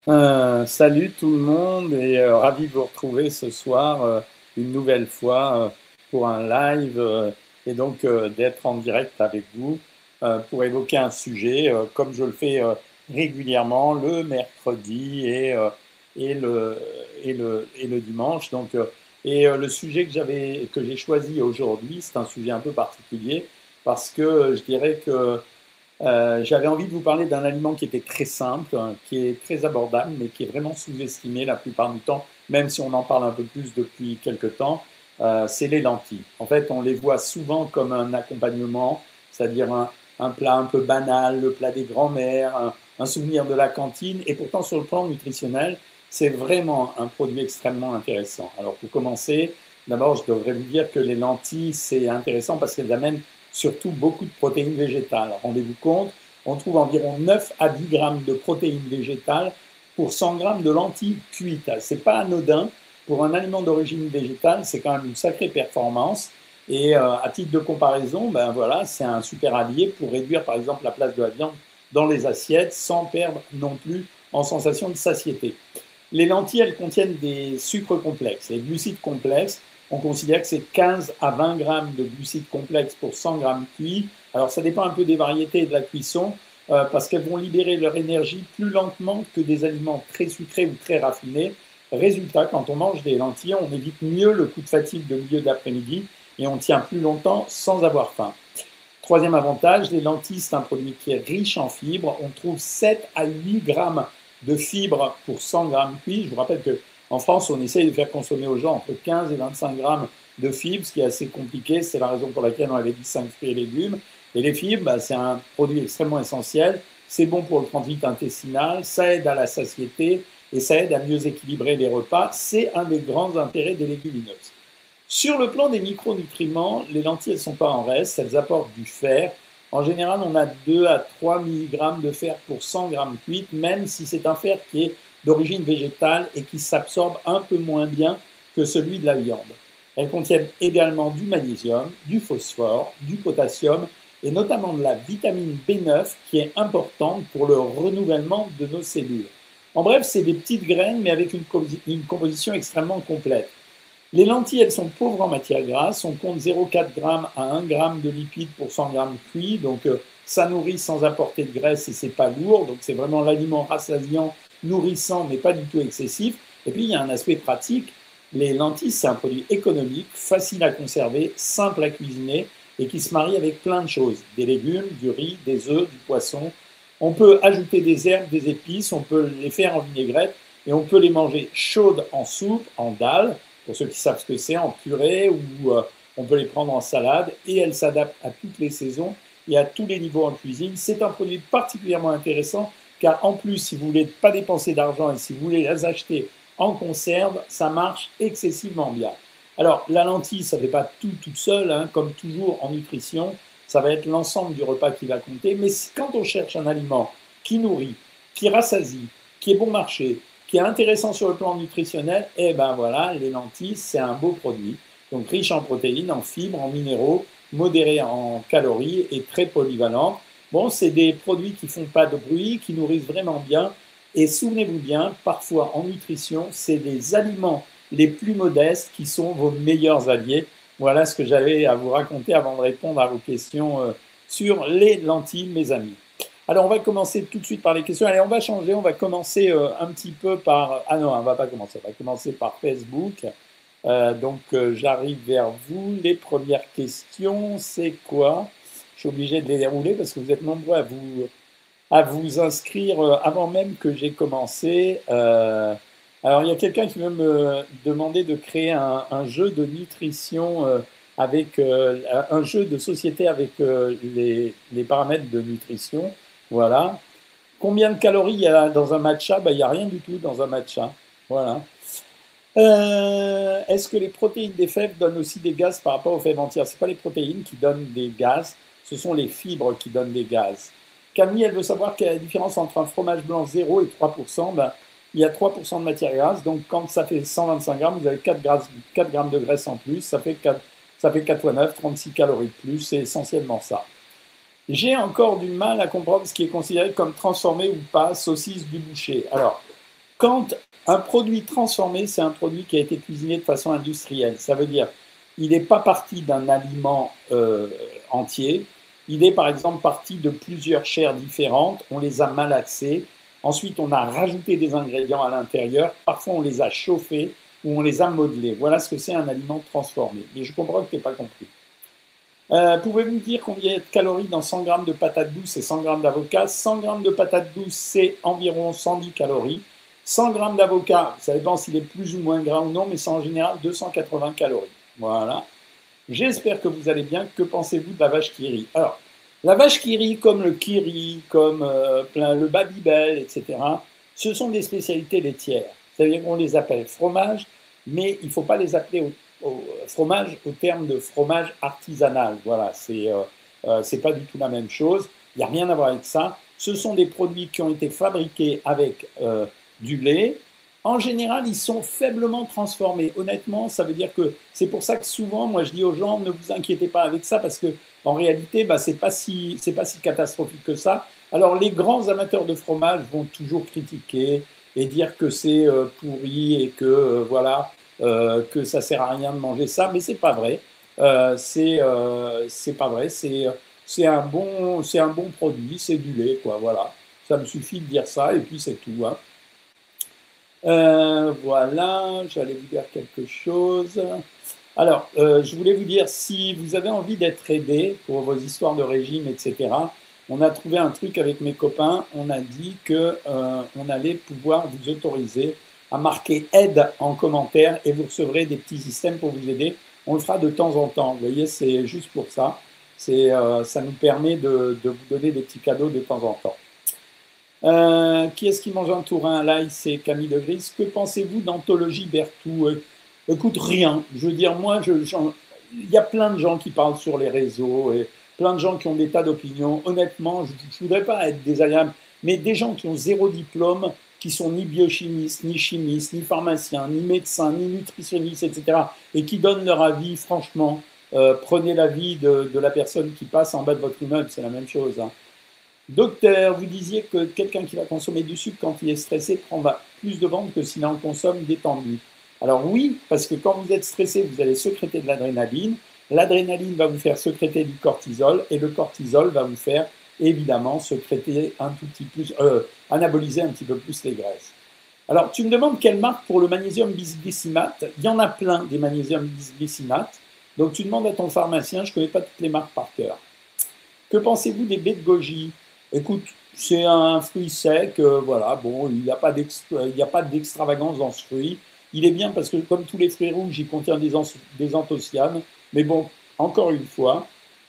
Salut tout le monde et ravi de vous retrouver ce soir une nouvelle fois pour un live et donc d'être en direct avec vous pour évoquer un sujet comme je le fais régulièrement le mercredi et le, et le dimanche. Le sujet que j'ai choisi aujourd'hui, c'est un sujet un peu particulier parce que je dirais que j'avais envie de vous parler d'un aliment qui était très simple, hein, qui est très abordable, mais qui est vraiment sous-estimé la plupart du temps, même si on en parle un peu plus depuis quelques temps, c'est les lentilles. En fait, on les voit souvent comme un accompagnement, c'est-à-dire un plat un peu banal, le plat des grands-mères, un souvenir de la cantine, et pourtant sur le plan nutritionnel, c'est vraiment un produit extrêmement intéressant. Alors pour commencer, d'abord, je devrais vous dire que les lentilles, c'est intéressant parce qu'elles amènent surtout beaucoup de protéines végétales. Rendez-vous compte, on trouve environ 9 à 10 grammes de protéines végétales pour 100 grammes de lentilles cuites. C'est pas anodin. Pour un aliment d'origine végétale, c'est quand même une sacrée performance. Et à titre de comparaison, ben voilà, c'est un super allié pour réduire par exemple la place de la viande dans les assiettes sans perdre non plus en sensation de satiété. Les lentilles, elles contiennent des sucres complexes, les glucides complexes. On considère que c'est 15 à 20 grammes de glucides complexes pour 100 grammes cuits. Alors ça dépend un peu des variétés et de la cuisson, parce qu'elles vont libérer leur énergie plus lentement que des aliments très sucrés ou très raffinés. Résultat, quand on mange des lentilles, on évite mieux le coup de fatigue de milieu d'après-midi et on tient plus longtemps sans avoir faim. Troisième avantage, les lentilles, c'est un produit qui est riche en fibres. On trouve 7 à 8 grammes de fibres pour 100 grammes cuits. Je vous rappelle qu'en France, on essaye de faire consommer aux gens entre 15 et 25 grammes de fibres, ce qui est assez compliqué. C'est la raison pour laquelle on avait dit 5 fruits et légumes. Et les fibres, bah, c'est un produit extrêmement essentiel. C'est bon pour le transit intestinal, ça aide à la satiété et ça aide à mieux équilibrer les repas. C'est un des grands intérêts des légumineuses. Sur le plan des micronutriments, les lentilles, elles ne sont pas en reste, elles apportent du fer. En général, on a 2 à 3 mg de fer pour 100 grammes cuites, même si c'est un fer qui est d'origine végétale et qui s'absorbe un peu moins bien que celui de la viande. Elles contiennent également du magnésium, du phosphore, du potassium et notamment de la vitamine B9 qui est importante pour le renouvellement de nos cellules. En bref, c'est des petites graines mais avec une composition extrêmement complète. Les lentilles, elles sont pauvres en matière grasse. On compte 0,4 g à 1 g de lipides pour 100 g cuits. Donc, ça nourrit sans apporter de graisse et c'est pas lourd. Donc, c'est vraiment l'aliment rassasiant, nourrissant, mais pas du tout excessif. Et puis, il y a un aspect pratique. Les lentilles, c'est un produit économique, facile à conserver, simple à cuisiner et qui se marie avec plein de choses. Des légumes, du riz, des œufs, du poisson. On peut ajouter des herbes, des épices, on peut les faire en vinaigrette et on peut les manger chaudes en soupe, en dalle, pour ceux qui savent ce que c'est, en purée ou on peut les prendre en salade et elles s'adaptent à toutes les saisons et à tous les niveaux en cuisine. C'est un produit particulièrement intéressant car en plus, si vous voulez pas dépenser d'argent et si vous voulez les acheter en conserve, ça marche excessivement bien. Alors, la lentille, ça ne fait pas tout toute seule, hein, comme toujours en nutrition, ça va être l'ensemble du repas qui va compter. Mais quand on cherche un aliment qui nourrit, qui rassasie, qui est bon marché, qui est intéressant sur le plan nutritionnel, et ben voilà, les lentilles, c'est un beau produit. Donc riche en protéines, en fibres, en minéraux, modéré en calories et très polyvalent. Bon, c'est des produits qui font pas de bruit, qui nourrissent vraiment bien. Et souvenez-vous bien, parfois en nutrition, c'est les aliments les plus modestes qui sont vos meilleurs alliés. Voilà ce que j'avais à vous raconter avant de répondre à vos questions sur les lentilles, mes amis. Alors, on va commencer tout de suite par les questions. Allez, on va changer. On va commencer un petit peu par... Ah non, on va pas commencer. On va commencer par Facebook. J'arrive vers vous. Les premières questions, c'est quoi? Je suis obligé de les dérouler parce que vous êtes nombreux à vous inscrire avant même que j'ai commencé. Alors, il y a quelqu'un qui veut me demander de créer un jeu de nutrition avec un jeu de société avec les paramètres de nutrition. Voilà. Combien de calories il y a dans un matcha? Ben, il n'y a rien du tout dans un matcha. Voilà. Est-ce que les protéines des fèves donnent aussi des gaz par rapport aux fèves entières? Ce n'est pas les protéines qui donnent des gaz, ce sont les fibres qui donnent des gaz. Camille, elle veut savoir quelle est la différence entre un fromage blanc 0 et 3%. Ben, il y a 3% de matière grasse, donc quand ça fait 125 grammes, vous avez 4 grammes de graisse en plus, ça fait 4 fois 9, 36 calories de plus, c'est essentiellement ça. J'ai encore du mal à comprendre ce qui est considéré comme transformé ou pas saucisse du boucher. Alors, Quand un produit transformé, c'est un produit qui a été cuisiné de façon industrielle. Ça veut dire, il n'est pas parti d'un aliment entier. Il est par exemple parti de plusieurs chairs différentes. On les a malaxées. Ensuite, on a rajouté des ingrédients à l'intérieur. Parfois, on les a chauffés ou on les a modelés. Voilà ce que c'est un aliment transformé. Mais je comprends que tu n'as pas compris. Pouvez-vous me dire combien il y a de calories dans 100 grammes de patates douces et 100 grammes d'avocat? 100 grammes de patates douces, c'est environ 110 calories. 100 grammes d'avocat, ça dépend s'il est plus ou moins gras ou non, mais c'est en général 280 calories. Voilà. J'espère que vous allez bien. Que pensez-vous de la vache qui rit? Alors, la vache qui rit, comme le kiri, comme le babybel, etc., ce sont des spécialités laitières. C'est-à-dire qu'on les appelle fromage, mais il ne faut pas les appeler au fromage au terme de fromage artisanal. Voilà, c'est pas du tout la même chose. Il n'y a rien à voir avec ça. Ce sont des produits qui ont été fabriqués avec du lait. En général, ils sont faiblement transformés. Honnêtement, ça veut dire que c'est pour ça que souvent, moi, je dis aux gens, ne vous inquiétez pas avec ça, parce que en réalité, bah, c'est pas si catastrophique que ça. Alors, les grands amateurs de fromage vont toujours critiquer et dire que c'est pourri et que voilà, que ça sert à rien de manger ça, mais c'est pas vrai. C'est pas vrai. C'est un bon produit, c'est du lait, quoi. Voilà. Ça me suffit de dire ça et puis c'est tout. Hein. Voilà, j'allais vous dire quelque chose. Alors, je voulais vous dire, si vous avez envie d'être aidé pour vos histoires de régime, etc., on a trouvé un truc avec mes copains. On a dit que on allait pouvoir vous autoriser à marquer aide en commentaire et vous recevrez des petits systèmes pour vous aider. On le fera de temps en temps. Vous voyez, c'est juste pour ça. Ça nous permet de vous donner des petits cadeaux de temps en temps. Qui est-ce qui mange un tourin? Là, c'est Camille de Gris. Que pensez-vous d'Anthologie Berthoud? Écoute, rien. Je veux dire, moi, il y a plein de gens qui parlent sur les réseaux et plein de gens qui ont des tas d'opinions. Honnêtement, je ne voudrais pas être désagréable, mais des gens qui ont zéro diplôme, qui sont ni biochimistes, ni chimistes, ni pharmaciens, ni médecins, ni nutritionnistes, etc., et qui donnent leur avis, franchement, prenez l'avis de la personne qui passe en bas de votre immeuble, c'est la même chose. Hein. Docteur, vous disiez que quelqu'un qui va consommer du sucre quand il est stressé prendra plus de ventre que s'il en consomme détendu. Alors oui, parce que quand vous êtes stressé, vous allez sécréter de l'adrénaline. L'adrénaline va vous faire sécréter du cortisol et le cortisol va vous faire évidemment sécréter un tout petit plus, anaboliser un petit peu plus les graisses. Alors tu me demandes quelle marque pour le magnésium bisglycinate. Il y en a plein des magnésiums bisglycinate. Donc tu demandes à ton pharmacien, je ne connais pas toutes les marques par cœur. Que pensez-vous des baies de goji? Écoute, c'est un fruit sec, voilà, bon, il n'y a pas d'extravagance dans ce fruit. Il est bien parce que, comme tous les fruits rouges, il contient des anthocyanes. Mais bon, encore une fois,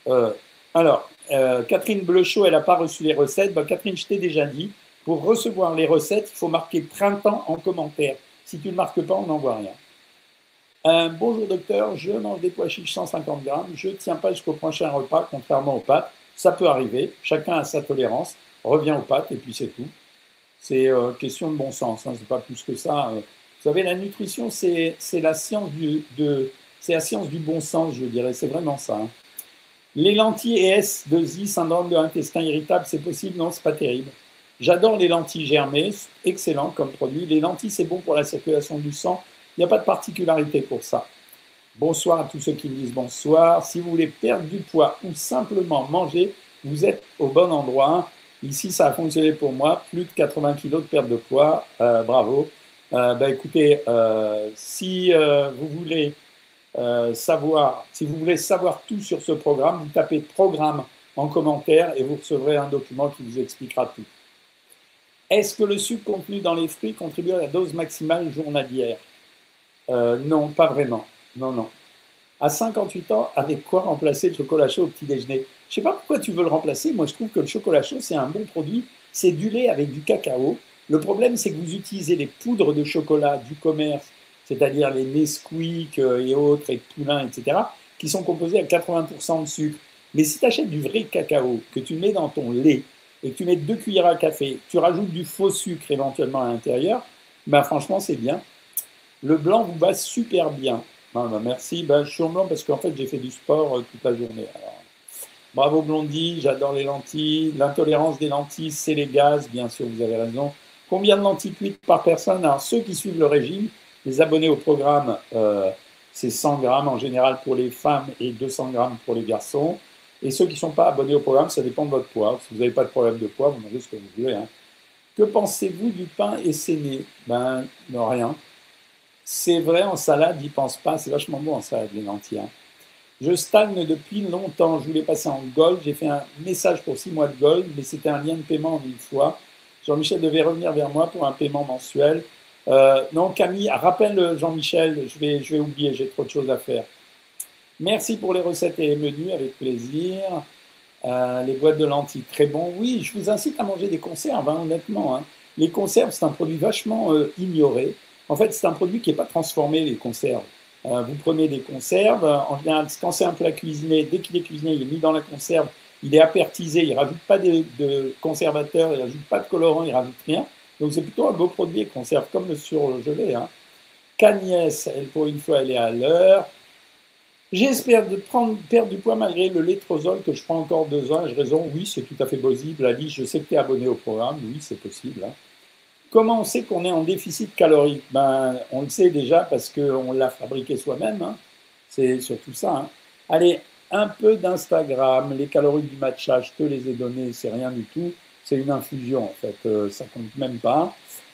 Catherine Bleuchot, elle n'a pas reçu les recettes. Ben, Catherine, je t'ai déjà dit, pour recevoir les recettes, il faut marquer printemps en commentaire. Si tu ne marques pas, on n'envoie rien. Bonjour docteur, je mange des pois chiches 150 grammes, je ne tiens pas jusqu'au prochain repas, contrairement aux pâtes. Ça peut arriver, chacun a sa tolérance, revient aux pâtes et puis c'est tout. C'est question de bon sens, hein, c'est pas plus que ça. Vous savez, la nutrition, c'est la science c'est la science du bon sens, je dirais, c'est vraiment ça. Hein. Les lentilles ES2I, syndrome de l'intestin irritable, c'est possible? Non, c'est pas terrible. J'adore les lentilles germées, excellent comme produit. Les lentilles, c'est bon pour la circulation du sang, il n'y a pas de particularité pour ça. Bonsoir à tous ceux qui me disent bonsoir. Si vous voulez perdre du poids ou simplement manger, vous êtes au bon endroit. Ici, ça a fonctionné pour moi. Plus de 80 kg de perte de poids. Bravo. Écoutez, si vous voulez si vous voulez savoir tout sur ce programme, vous tapez programme en commentaire et vous recevrez un document qui vous expliquera tout. Est-ce que le sucre contenu dans les fruits contribue à la dose maximale journalière? Non, pas vraiment. Non, non. À 58 ans, avec quoi remplacer le chocolat chaud au petit déjeuner? Je ne sais pas pourquoi tu veux le remplacer. Moi, je trouve que le chocolat chaud, c'est un bon produit. C'est du lait avec du cacao. Le problème, c'est que vous utilisez les poudres de chocolat du commerce, c'est-à-dire les Nesquik et autres, et Poulain, etc., qui sont composés à 80% de sucre. Mais si tu achètes du vrai cacao, que tu mets dans ton lait, et que tu mets 2 cuillères à café, tu rajoutes du faux sucre éventuellement à l'intérieur, ben franchement, c'est bien. Le blanc vous va super bien. Merci. Je suis en blanc parce qu'en fait, j'ai fait du sport toute la journée. Alors, bravo Blondie, j'adore les lentilles. L'intolérance des lentilles, c'est les gaz, bien sûr, vous avez raison. Combien de lentilles cuites par personne? Alors, ceux qui suivent le régime, les abonnés au programme, c'est 100 grammes en général pour les femmes et 200 grammes pour les garçons. Et ceux qui ne sont pas abonnés au programme, ça dépend de votre poids. Si vous n'avez pas de problème de poids, vous mangez ce que vous voulez. Hein. Que pensez-vous du pain essainé? Ben, non, rien. C'est vrai, en salade, n'y pense pas. C'est vachement bon en salade, les lentilles. Hein. Je stagne depuis longtemps. Je voulais passer en gold. J'ai fait un message pour 6 mois de gold, mais c'était un lien de paiement en une fois. Jean-Michel devait revenir vers moi pour un paiement mensuel. Non, Camille, rappelle Jean-Michel, je vais oublier, j'ai trop de choses à faire. Merci pour les recettes et les menus, avec plaisir. Les boîtes de lentilles, très bon. Oui, je vous incite à manger des conserves, hein, honnêtement. Hein. Les conserves, c'est un produit vachement ignoré. En fait, c'est un produit qui n'est pas transformé, les conserves. Vous prenez des conserves, en général, quand c'est un plat cuisiné, dès qu'il est cuisiné, il est mis dans la conserve, il est apertisé, il ne rajoute pas de conservateur, il ne rajoute pas de colorant, il ne rajoute rien. Donc c'est plutôt un beau produit, les conserves, comme le surgelé. Hein. Cagnès, elle, pour une fois, elle est à l'heure. J'espère perdre du poids malgré le létrozole que je prends encore 2 ans. Ai-je raison? Oui, c'est tout à fait possible. Alice, je sais que tu es abonné au programme. Oui, c'est possible. Hein. Comment on sait qu'on est en déficit calorique? Ben, on le sait déjà parce qu'on l'a fabriqué soi-même. Hein. C'est surtout ça. Hein. Allez, un peu d'Instagram. Les calories du matcha, je te les ai données. C'est rien du tout. C'est une infusion, en fait. Ça compte même pas.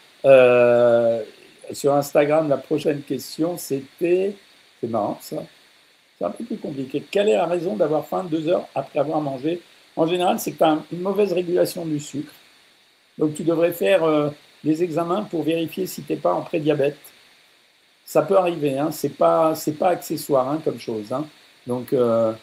Sur Instagram, la prochaine question, c'était... C'est marrant, ça. C'est un peu plus compliqué. Quelle est la raison d'avoir faim 2 heures après avoir mangé? En général, c'est que tu as une mauvaise régulation du sucre. Donc, tu devrais faire des examens pour vérifier si tu n'es pas en prédiabète. Ça peut arriver, hein. C'est pas accessoire hein, comme chose. Hein. Donc,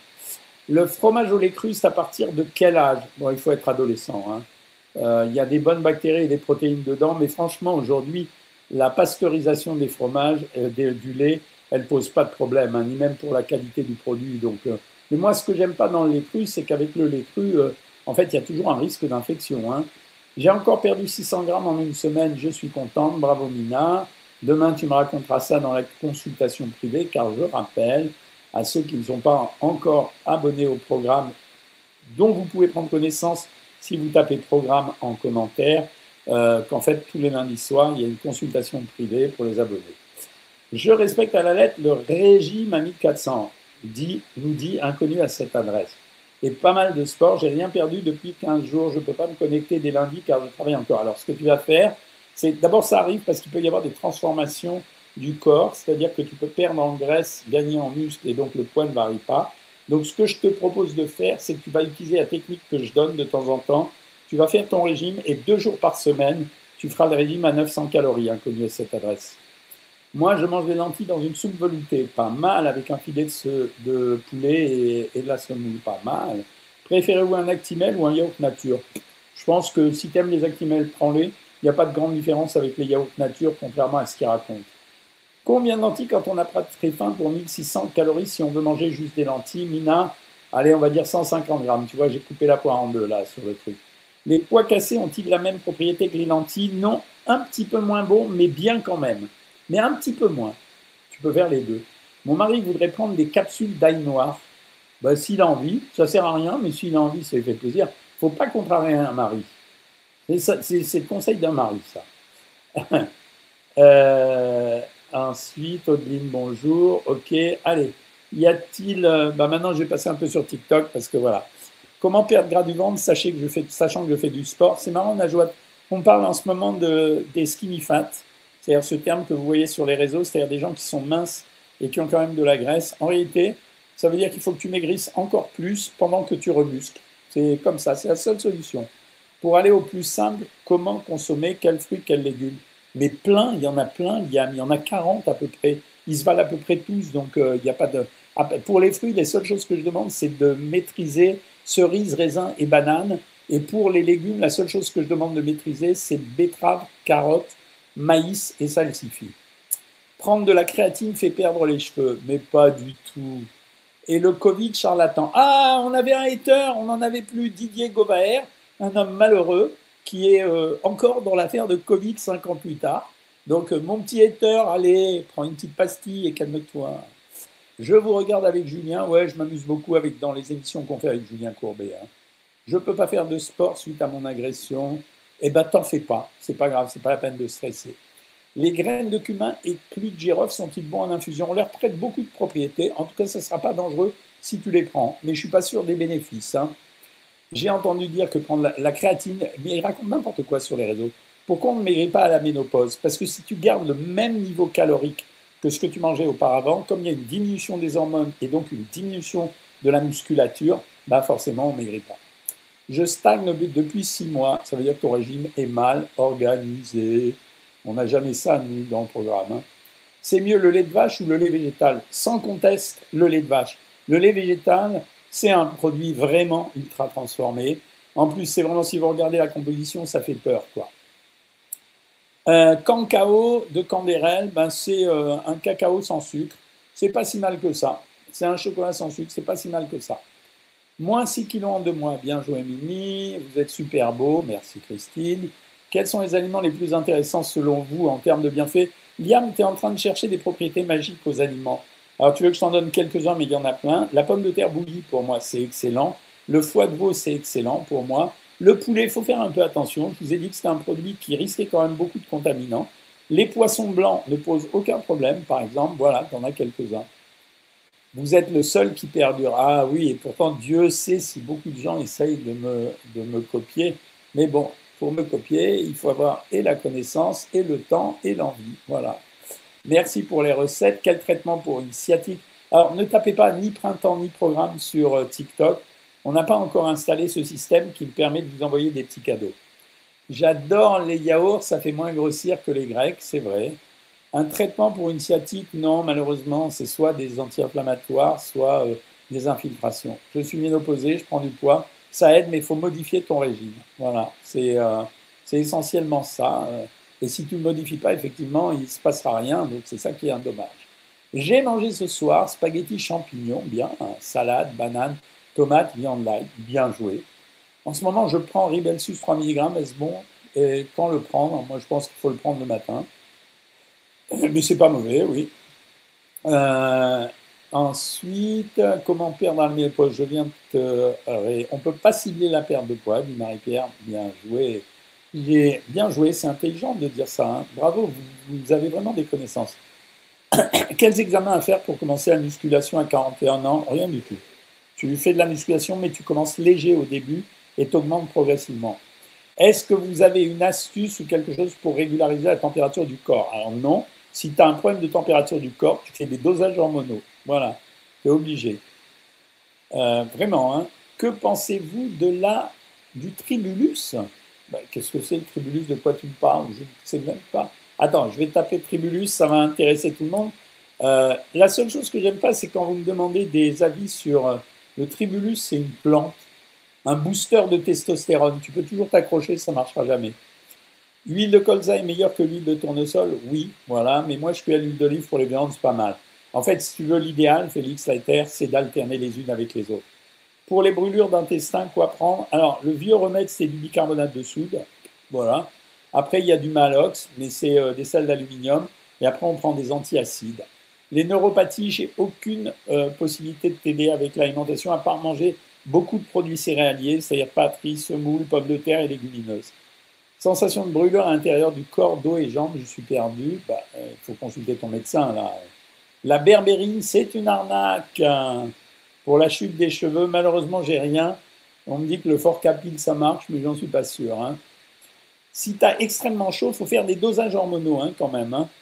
le fromage au lait cru, c'est à partir de quel âge? Bon, il faut être adolescent. Hein. Il y a des bonnes bactéries et des protéines dedans, mais franchement, aujourd'hui, la pasteurisation des fromages, du lait, elle ne pose pas de problème, hein, ni même pour la qualité du produit. Donc, mais moi, ce que j'aime pas dans le lait cru, c'est qu'avec le lait cru, en fait, il y a toujours un risque d'infection. Hein. J'ai encore perdu 600 grammes en une semaine, je suis contente, bravo Mina. Demain, tu me raconteras ça dans la consultation privée, car je rappelle à ceux qui ne sont pas encore abonnés au programme, dont vous pouvez prendre connaissance si vous tapez programme en commentaire, qu'en fait, tous les lundis soirs, il y a une consultation privée pour les abonnés. Je respecte à la lettre le régime à 1400, nous dit inconnu à cette adresse. Et pas mal de sport, j'ai rien perdu depuis 15 jours, je ne peux pas me connecter dès lundi car je travaille encore. Alors ce que tu vas faire, c'est d'abord ça arrive parce qu'il peut y avoir des transformations du corps, c'est-à-dire que tu peux perdre en graisse, gagner en muscle et donc le poids ne varie pas. Donc ce que je te propose de faire, c'est que tu vas utiliser la technique que je donne de temps en temps. Tu vas faire ton régime et 2 jours par semaine, tu feras le régime à 900 calories, inconnu à cette adresse. Moi, je mange des lentilles dans une soupe veloutée, pas mal, avec un filet de poulet et de la semoule, pas mal. Préférez-vous un Actimel ou un yaourt nature? Je pense que si tu aimes les Actimel, prends-les. Il n'y a pas de grande différence avec les yaourts nature, contrairement à ce qu'ils racontent. Combien de lentilles quand on n'a pas très faim pour 1600 calories si on veut manger juste des lentilles? Mina, allez, on va dire 150 grammes. Tu vois, j'ai coupé la poire en deux là sur le truc. Les pois cassés ont-ils la même propriété que les lentilles? Non, un petit peu moins bon, mais bien quand même. Mais un petit peu moins. Tu peux faire les deux. Mon mari voudrait prendre des capsules d'ail noir. Ben, s'il a envie, ça ne sert à rien, mais s'il a envie, ça lui fait plaisir. Il ne faut pas contrarier un mari. C'est le conseil d'un mari, ça. Ensuite, Odine, bonjour. Ok, allez. Y a-t-il... maintenant, je vais passer un peu sur TikTok parce que voilà. Comment perdre gras du ventre sachant que je fais du sport? C'est marrant, Najwa. On parle en ce moment des skinny fat. C'est-à-dire ce terme que vous voyez sur les réseaux, c'est-à-dire des gens qui sont minces et qui ont quand même de la graisse. En réalité, ça veut dire qu'il faut que tu maigrisses encore plus pendant que tu remusques. C'est comme ça, c'est la seule solution. Pour aller au plus simple, comment consommer, quels fruits, quels légumes? Mais plein, il y en a plein, il y en a 40 à peu près. Ils se valent à peu près tous, donc il n'y a pas de... Pour les fruits, les seules choses que je demande, c'est de maîtriser cerises, raisins et bananes. Et pour les légumes, la seule chose que je demande de maîtriser, c'est betterave, carottes, maïs et salsifis. Prendre de la créatine fait perdre les cheveux, mais pas du tout. Et le Covid charlatan. Ah, on avait un hater, on n'en avait plus, Didier Gauvaert, un homme malheureux qui est encore dans l'affaire de Covid 5 ans plus tard. Donc, mon petit hater, allez, prends une petite pastille et calme-toi. Je vous regarde avec Julien. Ouais, je m'amuse beaucoup dans les émissions qu'on fait avec Julien Courbet. Hein. Je ne peux pas faire de sport suite à mon agression. eh ben t'en fais pas, c'est pas grave, c'est pas la peine de stresser. Les graines de cumin et clous de girofle sont-ils bons en infusion? On leur prête beaucoup de propriétés, en tout cas ça ne sera pas dangereux si tu les prends, mais je ne suis pas sûr des bénéfices. Hein. J'ai entendu dire que prendre la créatine, mais ils racontent n'importe quoi sur les réseaux. Pourquoi on ne maigrit pas à la ménopause? Parce que si tu gardes le même niveau calorique que ce que tu mangeais auparavant, comme il y a une diminution des hormones et donc une diminution de la musculature, bah forcément on ne maigrit pas. Je stagne depuis 6 mois, ça veut dire que ton régime est mal organisé. On n'a jamais ça, nous, dans le programme. Hein. C'est mieux le lait de vache ou le lait végétal? Sans conteste, le lait de vache. Le lait végétal, c'est un produit vraiment ultra transformé. En plus, c'est vraiment, si vous regardez la composition, ça fait peur, quoi. Cancao de Candérel, ben c'est un cacao sans sucre. C'est pas si mal que ça. C'est un chocolat sans sucre, c'est pas si mal que ça. Moins 6 kilos en 2 mois. Bien joué, Mimi. Vous êtes super beau. Merci, Christine. Quels sont les aliments les plus intéressants selon vous en termes de bienfaits? Liam, tu es en train de chercher des propriétés magiques aux aliments. Alors, tu veux que je t'en donne quelques-uns, mais il y en a plein. La pomme de terre bouillie, pour moi, c'est excellent. Le foie de veau, c'est excellent pour moi. Le poulet, il faut faire un peu attention. Je vous ai dit que c'était un produit qui risquait quand même beaucoup de contaminants. Les poissons blancs ne posent aucun problème, par exemple. Voilà, tu en as quelques-uns. Vous êtes le seul qui perdure. Ah oui, et pourtant, Dieu sait si beaucoup de gens essayent de me copier. Mais bon, pour me copier, il faut avoir et la connaissance, et le temps, et l'envie. Voilà. Merci pour les recettes. Quel traitement pour une sciatique? Alors, ne tapez pas ni printemps ni programme sur TikTok. On n'a pas encore installé ce système qui me permet de vous envoyer des petits cadeaux. J'adore les yaourts, ça fait moins grossir que les grecs, c'est vrai. Un traitement pour une sciatique, non, malheureusement, c'est soit des anti-inflammatoires, soit des infiltrations. Je suis ménopausé, je prends du poids, ça aide, mais il faut modifier ton régime. Voilà, c'est essentiellement ça. Et si tu ne modifies pas, effectivement, il ne se passera rien, donc c'est ça qui est un dommage. J'ai mangé ce soir spaghetti champignons, bien, salade, banane, tomate, viande light, bien joué. En ce moment, je prends Ribelsus 3 mg, est-ce bon? Et quand le prendre? Moi, je pense qu'il faut le prendre le matin. Mais c'est pas mauvais, oui. Ensuite, comment perdre la ménopause? Je viens de on ne peut pas cibler la perte de poids, dit Marie-Pierre. Bien joué. Bien joué, c'est intelligent de dire ça. Hein. Bravo, vous avez vraiment des connaissances. Quels examens à faire pour commencer la musculation à 41 ans? Rien du tout. Tu fais de la musculation, mais tu commences léger au début et tu augmentes progressivement. Est-ce que vous avez une astuce ou quelque chose pour régulariser la température du corps? Alors non. Si tu as un problème de température du corps, tu fais des dosages hormonaux. Voilà, tu es obligé. Vraiment, hein. Que pensez-vous du tribulus? Qu'est-ce que c'est le tribulus? De quoi tu me parles? Je ne sais même pas. Attends, je vais taper tribulus, ça va intéresser tout le monde. La seule chose que j'aime pas, c'est quand vous me demandez des avis sur le tribulus, c'est une plante, un booster de testostérone. Tu peux toujours t'accrocher, ça ne marchera jamais. L'huile de colza est meilleure que l'huile de tournesol? Oui, voilà, mais moi je suis à l'huile d'olive pour les viandes, c'est pas mal. En fait, si tu veux l'idéal, Félix Leiter, c'est d'alterner les unes avec les autres. Pour les brûlures d'intestin, quoi prendre? Alors, le vieux remède, c'est du bicarbonate de soude, voilà. Après, il y a du Malox, mais c'est des sels d'aluminium, et après, on prend des antiacides. Les neuropathies, j'ai aucune possibilité de t'aider avec l'alimentation, à part manger beaucoup de produits céréaliers, c'est-à-dire patrie, semoule, pommes de terre et légumineuses. Sensation de brûlure à l'intérieur du corps, dos et jambes, je suis perdu. Il faut consulter ton médecin, là. La berbérine, c'est une arnaque. Pour la chute des cheveux, malheureusement, j'ai rien. On me dit que le fort capil, ça marche, mais j'en suis pas sûr. Hein. Si tu as extrêmement chaud, il faut faire des dosages hormonaux, hein, quand même. Hein.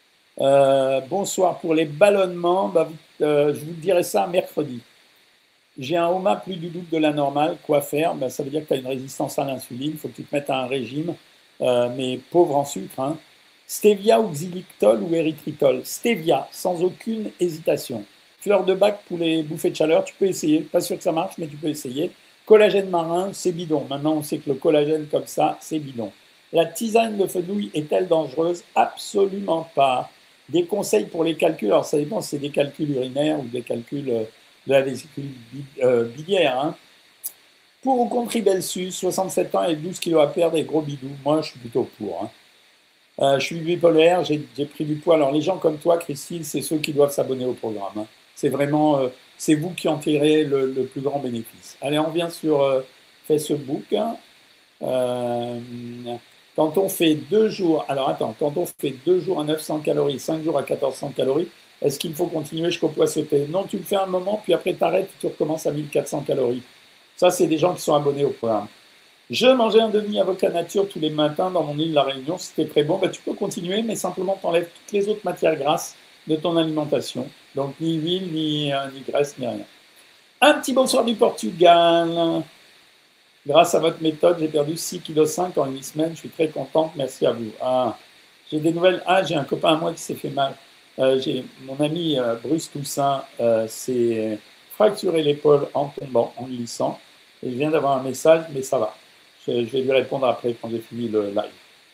Bonsoir. Pour les ballonnements, je vous dirai ça mercredi. J'ai un HOMA plus du double de la normale, quoi faire? Ça veut dire que tu as une résistance à l'insuline, il faut que tu te mettes à un régime, mais pauvre en sucre. Hein. Stevia ou xylitol ou érythritol? Stevia, sans aucune hésitation. Fleur de bac pour les bouffées de chaleur, tu peux essayer. Pas sûr que ça marche, mais tu peux essayer. Collagène marin, c'est bidon. Maintenant, on sait que le collagène comme ça, c'est bidon. La tisane de fenouil est-elle dangereuse? Absolument pas. Des conseils pour les calculs, alors ça dépend si c'est des calculs urinaires ou des calculs de la vésicule biliaire. Hein. Pour ou contre Ribelsus, 67 ans et 12 kilos à perdre et gros bidou? Moi, je suis plutôt pour. Hein. Je suis bipolaire, j'ai pris du poids. Alors, les gens comme toi, Christine, c'est ceux qui doivent s'abonner au programme. Hein. C'est vraiment, c'est vous qui en tirez le plus grand bénéfice. Allez, on vient sur Facebook. Hein. Euh, Quand on fait 2 jours, alors attends, quand on fait 2 jours à 900 calories, 5 jours à 1400 calories, est-ce qu'il faut continuer jusqu'au poids sauté? Non, tu le fais un moment, puis après tu arrêtes et tu recommences à 1400 calories. Ça, c'est des gens qui sont abonnés au programme. Je mangeais un demi-avocat nature tous les matins dans mon île de La Réunion, c'était très bon. Ben, tu peux continuer, mais simplement tu enlèves toutes les autres matières grasses de ton alimentation. Donc ni huile, ni graisse, ni rien. Un petit bonsoir du Portugal. Grâce à votre méthode, j'ai perdu 6,5 kg en une semaine. Je suis très contente. Merci à vous. Ah, j'ai des nouvelles. Ah, j'ai un copain à moi qui s'est fait mal. J'ai mon ami Bruce Toussaint s'est fracturé l'épaule en tombant, en glissant. Et je viens d'avoir un message, mais ça va. Je vais lui répondre après quand j'ai fini le live.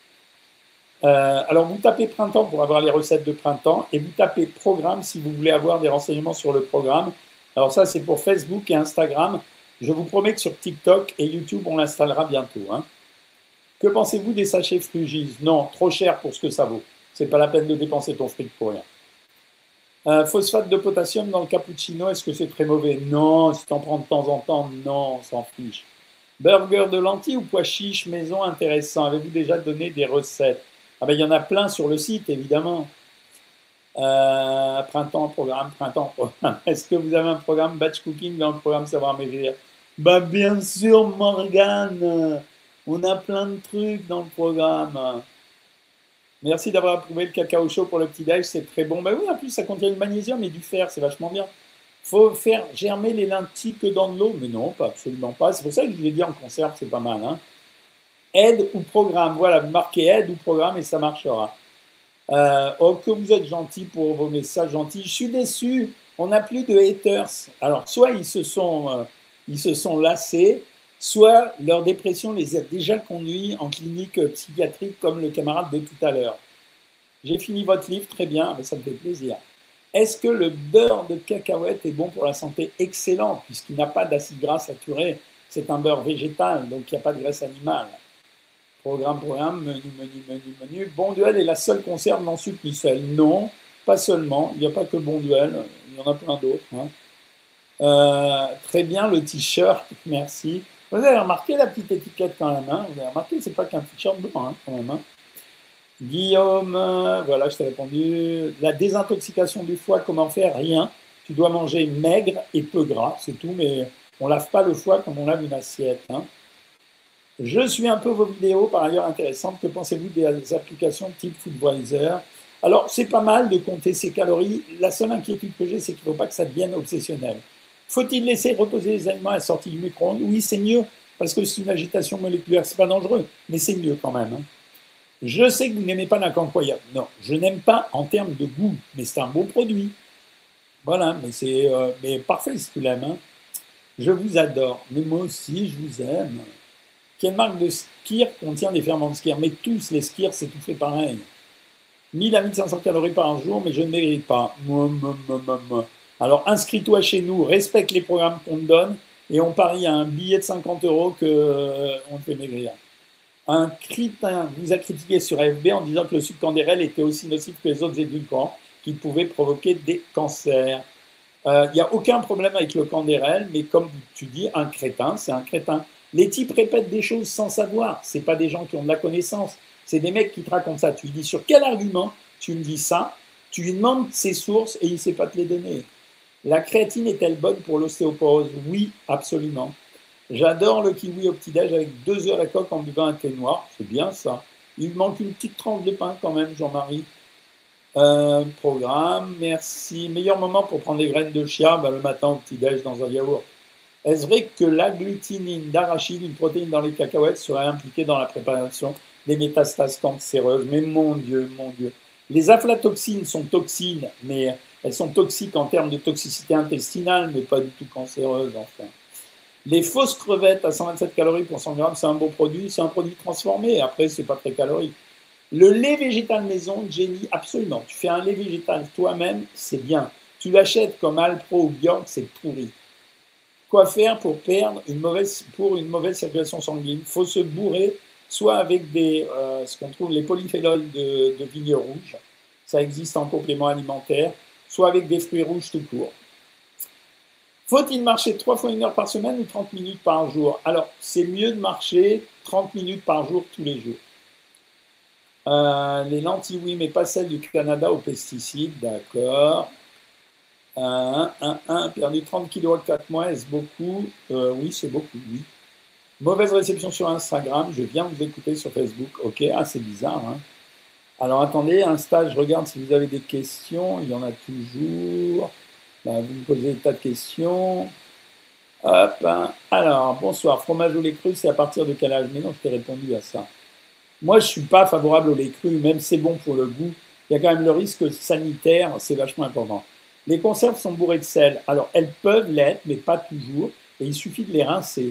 Alors, vous tapez printemps pour avoir les recettes de printemps et vous tapez programme si vous voulez avoir des renseignements sur le programme. Alors ça, c'est pour Facebook et Instagram. Je vous promets que sur TikTok et YouTube, on l'installera bientôt. Hein. Que pensez-vous des sachets Frugis? Non, trop cher pour ce que ça vaut. C'est pas la peine de dépenser ton fric pour rien. Phosphate de potassium dans le cappuccino, est-ce que c'est très mauvais? Non, si tu en prends de temps en temps, non, on s'en fiche. Burger de lentilles ou pois chiches maison intéressant? Avez-vous déjà donné des recettes? Ah ben, il y en a plein sur le site, évidemment. Printemps, programme, printemps, programme. Est-ce que vous avez un programme batch cooking dans le programme Savoir Maigrir? Bah bien sûr, Morgane. On a plein de trucs dans le programme. Merci d'avoir approuvé le cacao chaud pour le petit-déj, c'est très bon. Bah oui, en plus, ça contient du magnésium et du fer, c'est vachement bien. Faut faire germer les lentilles que dans de l'eau, mais non, pas absolument pas. C'est pour ça que je vous l'ai dit en conserve, c'est pas mal. Hein. Aide ou programme, voilà, vous marquez aide ou programme et ça marchera. Oh, que vous êtes gentil pour vos messages gentils. Je suis déçu, on n'a plus de haters. Alors, soit ils se sont lassés, soit leur dépression les a déjà conduits en clinique psychiatrique comme le camarade de tout à l'heure. J'ai fini votre livre, très bien, mais ça me fait plaisir. Est-ce que le beurre de cacahuète est bon pour la santé? Excellent, puisqu'il n'a pas d'acide gras saturé. C'est un beurre végétal, donc il n'y a pas de graisse animale. Programme, menu. Bon Duel est la seule conserve non sucre ni sel. Non, pas seulement. Il n'y a pas que Bon Duel. Il y en a plein d'autres. Hein. Très bien, le t-shirt. Merci. Vous avez remarqué la petite étiquette quand même. Hein. Vous avez remarqué, c'est pas qu'un t-shirt blanc hein, quand même. Hein. Guillaume, voilà, je t'ai répondu. La désintoxication du foie, comment faire? Rien. Tu dois manger maigre et peu gras, c'est tout, mais on lave pas le foie comme on lave une assiette. Hein. Je suis un peu vos vidéos, par ailleurs intéressantes. Que pensez-vous des applications type Foodwiser? Alors, c'est pas mal de compter ses calories. La seule inquiétude que j'ai, c'est qu'il ne faut pas que ça devienne obsessionnel. Faut-il laisser reposer les aliments à la sortie du micro-ondes? Oui, c'est mieux, parce que c'est une agitation moléculaire. C'est pas dangereux, mais c'est mieux quand même. Hein. Je sais que vous n'aimez pas la cancoyade. Non, je n'aime pas en termes de goût, mais c'est un beau produit. Voilà, mais c'est mais parfait si tu l'aimes. Hein. Je vous adore, mais moi aussi, je vous aime. Quelle marque de skir contient des ferments de skir? Mais tous les skirs, c'est tout fait pareil. 1000 à 1500 calories par jour, mais je ne mérite pas. Alors inscris-toi chez nous, respecte les programmes qu'on te donne, et on parie à un billet de 50 € qu'on te fait maigrir. Un crétin vous a critiqué sur FB en disant que le sucre candérel était aussi nocif que les autres édulcorants, qui pouvaient provoquer des cancers. Il n'y a aucun problème avec le candérel, mais comme tu dis, un crétin, c'est un crétin. Les types répètent des choses sans savoir. Ce pas des gens qui ont de la connaissance. C'est des mecs qui te racontent ça. Tu lui dis sur quel argument tu me dis ça? Tu lui demandes ses sources et il ne sait pas te les donner. La créatine est-elle bonne pour l'ostéoporose? Oui, absolument. J'adore le kiwi au petit-déj avec 2 œufs à la coque en buvant un thé noir. C'est bien ça. Il manque une petite tranche de pain quand même, Jean-Marie. Programme, merci. Meilleur moment pour prendre des graines de chia, le matin au petit-déj dans un yaourt. Est-ce vrai que l'agglutinine d'arachide, une protéine dans les cacahuètes, serait impliquée dans la préparation des métastases cancéreuses? Mais mon Dieu, mon Dieu. Les aflatoxines sont toxines, mais elles sont toxiques en termes de toxicité intestinale, mais pas du tout cancéreuses, enfin. Les fausses crevettes à 127 calories pour 100 grammes, c'est un beau produit, c'est un produit transformé. Après, c'est pas très calorique. Le lait végétal maison, Jenny, absolument. Tu fais un lait végétal toi-même, c'est bien. Tu l'achètes comme Alpro ou Bjork, c'est pourri. Quoi faire pour perdre une mauvaise circulation sanguine? Il faut se bourrer, soit avec ce qu'on trouve les polyphénols de vigne rouge, ça existe en complément alimentaire, soit avec des fruits rouges tout court. Faut-il marcher 3 fois 1 heure par semaine ou 30 minutes par jour? Alors, c'est mieux de marcher 30 minutes par jour tous les jours. Les lentilles, oui, mais pas celles du Canada aux pesticides, d'accord. Perdu 30 kilos en 4 mois, est-ce beaucoup? Oui, c'est beaucoup, oui. Mauvaise réception sur Instagram, je viens vous écouter sur Facebook. Ok, ah, c'est bizarre, hein. Alors attendez, Insta, je regarde si vous avez des questions, il y en a toujours. Ben, vous me posez des tas de questions. Hop, hein. Alors, bonsoir, fromage au lait cru, c'est à partir de quel âge? Mais non, je t'ai répondu à ça. Moi, je ne suis pas favorable au lait cru, même c'est bon pour le goût. Il y a quand même le risque sanitaire, c'est vachement important. Les conserves sont bourrées de sel. Alors, elles peuvent l'être, mais pas toujours. Et il suffit de les rincer.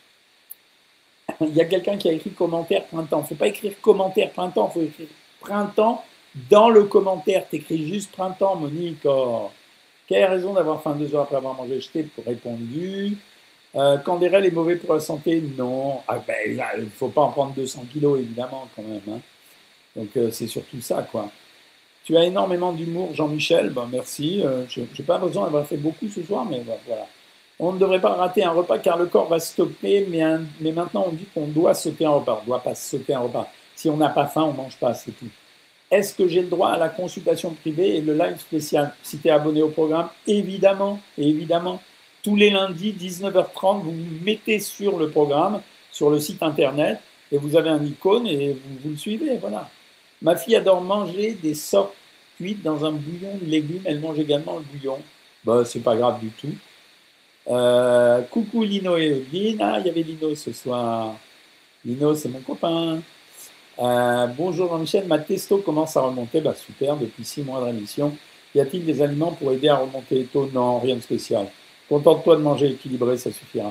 Il y a quelqu'un qui a écrit commentaire printemps. Il ne faut pas écrire commentaire printemps, il faut écrire printemps dans le commentaire. Tu écris juste printemps, Monique. Oh. Quelle raison d'avoir faim 2 heures après avoir mangé? Je t'ai répondu. Candérel est mauvais pour la santé? Non. Ah ben, il ne faut pas en prendre 200 kilos, évidemment, quand même. Hein. Donc, c'est surtout ça, quoi. Tu as énormément d'humour, Jean-Michel. Ben, merci. Je n'ai pas besoin d'avoir fait beaucoup ce soir, mais ben, voilà. On ne devrait pas rater un repas car le corps va stopper, mais maintenant on dit qu'on doit sauter un repas. On ne doit pas sauter un repas. Si on n'a pas faim, on ne mange pas, c'est tout. Est-ce que j'ai le droit à la consultation privée et le live spécial? Si tu es abonné au programme, évidemment, évidemment. Tous les lundis, 19h30, vous vous mettez sur le programme, sur le site internet, et vous avez un icône et vous le suivez. Voilà. Ma fille adore manger des sortes cuites dans un bouillon de légumes. Elle mange également le bouillon. Ben, c'est pas grave du tout. Coucou Lino et Odine. Ah, il y avait Lino ce soir. Lino, c'est mon copain. Bonjour Jean-Michel, ma testo commence à remonter. Bah, super, depuis 6 mois de rémission. Y a-t-il des aliments pour aider à remonter les taux? Non, rien de spécial. Contente-toi de manger équilibré, ça suffira.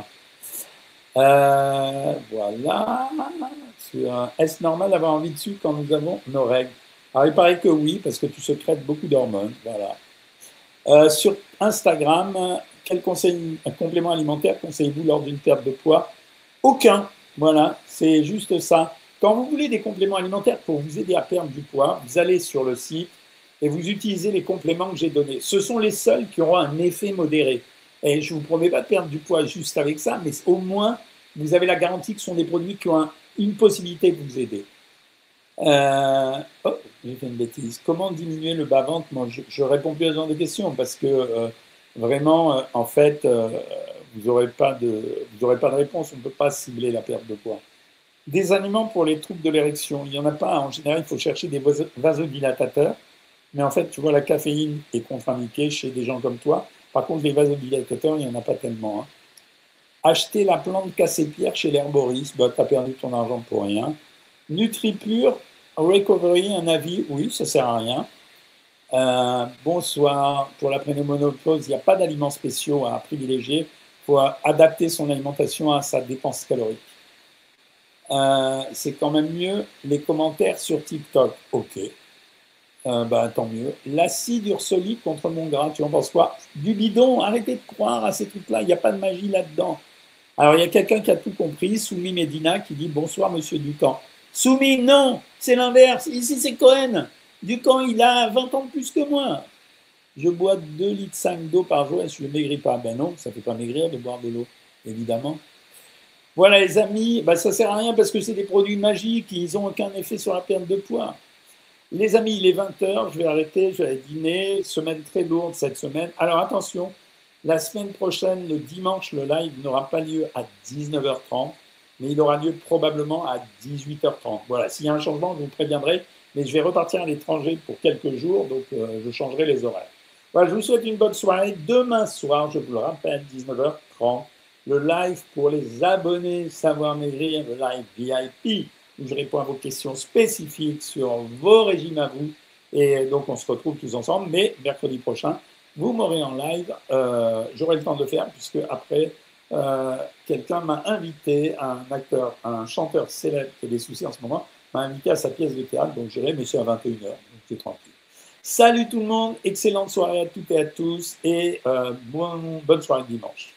Voilà. Est-ce normal d'avoir envie de sucre quand nous avons nos règles? Alors, il paraît que oui, parce que tu secrètes beaucoup d'hormones. Voilà. Sur Instagram, quel complément alimentaire conseillez-vous lors d'une perte de poids? Aucun. Voilà, c'est juste ça. Quand vous voulez des compléments alimentaires pour vous aider à perdre du poids, vous allez sur le site et vous utilisez les compléments que j'ai donnés. Ce sont les seuls qui auront un effet modéré. Et je ne vous promets pas de perdre du poids juste avec ça, mais au moins, vous avez la garantie que ce sont des produits qui ont une possibilité de vous aider. Oh, j'ai fait une bêtise. Comment diminuer le bas-ventre? Moi, je réponds plus à ce genre de questions parce que vraiment, en fait, vous n'aurez pas de réponse. On ne peut pas cibler la perte de poids. Des aliments pour les troubles de l'érection, il n'y en a pas. En général, il faut chercher des vasodilatateurs. Mais en fait, tu vois, la caféine est contre-indiquée chez des gens comme toi. Par contre, les vasodilatateurs, il n'y en a pas tellement. Hein. Acheter la plante cassé-pierre chez l'herboriste, bah, tu as perdu ton argent pour rien. NutriPure, Recovery, un avis, oui, ça ne sert à rien. Bonsoir, pour la pneumonophose, il n'y a pas d'aliments spéciaux à privilégier. Il faut adapter son alimentation à sa dépense calorique. C'est quand même mieux les commentaires sur TikTok. Ok. Bah, tant mieux. L'acide ursolique contre mon gras, tu en penses quoi? Du bidon, arrêtez de croire à ces trucs-là, il n'y a pas de magie là-dedans. Alors, il y a quelqu'un qui a tout compris, Soumi Medina, qui dit bonsoir, monsieur Ducamp. Soumi, non, c'est l'inverse. Ici, c'est Cohen. Ducamp, il a 20 ans de plus que moi. Je bois 2,5 litres d'eau par jour et je ne maigris pas. Ben non, ça ne fait pas maigrir de boire de l'eau, évidemment. Voilà, les amis, ben, ça ne sert à rien parce que c'est des produits magiques, ils n'ont aucun effet sur la perte de poids. Les amis, il est 20h, je vais arrêter, je vais aller dîner. Semaine très lourde cette semaine. Alors attention, la semaine prochaine, le dimanche, le live n'aura pas lieu à 19h30, mais il aura lieu probablement à 18h30. Voilà, s'il y a un changement, je vous préviendrai, mais je vais repartir à l'étranger pour quelques jours, donc je changerai les horaires. Voilà, je vous souhaite une bonne soirée. Demain soir, je vous le rappelle, 19h30, le live pour les abonnés Savoir Maigrir, le live VIP, où je réponds à vos questions spécifiques sur vos régimes à vous. Et donc, on se retrouve tous ensemble. Mais mercredi prochain, vous m'aurez en live. J'aurai le temps de le faire, puisque après, quelqu'un m'a invité, un acteur, un chanteur célèbre qui a des soucis en ce moment, m'a invité à sa pièce de théâtre. Donc, j'irai, mais c'est à 21h. Donc, c'est tranquille. Salut tout le monde. Excellente soirée à toutes et à tous. Et bonne soirée de dimanche.